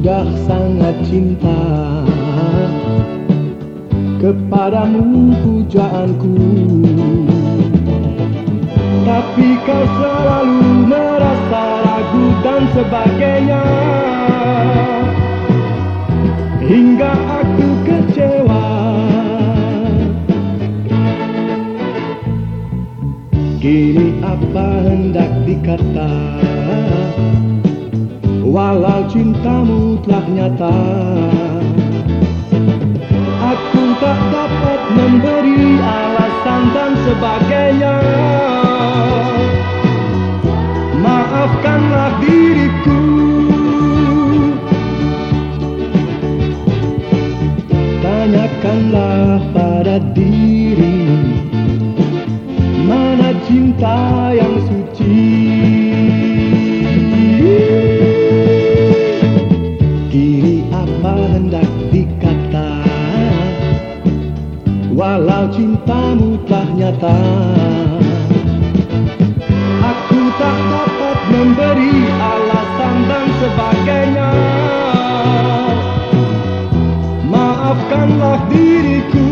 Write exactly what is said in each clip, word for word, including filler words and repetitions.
sudah sangat cinta kepadamu pujaanku, tapi kau selalu merasa ragu dan sebagainya, hingga aku kecewa. Kini apa hendak dikata, walau cintamu telah nyata, aku tak dapat memberi alasan dan sebagainya. Maafkanlah diriku, tanyakanlah pada diri, mana cinta yang suci. Kini apa hendak dikata, walau cintamu telah nyata, aku tak dapat memberi alasan dan sebagainya. Maafkanlah diriku.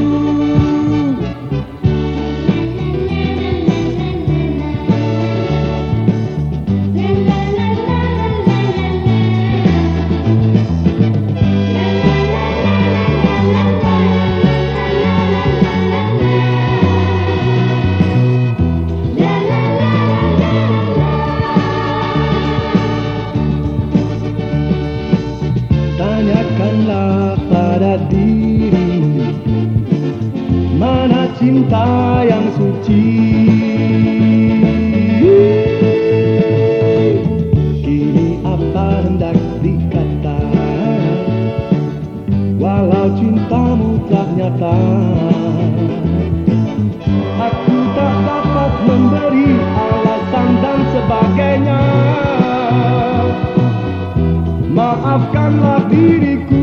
Tanyakanlah pada diri, mana cinta yang suci. Kini apa hendak dikata, walau cintamu telah nyata, aku tak dapat memberi alasan dan sebagainya. Maafkanlah diriku.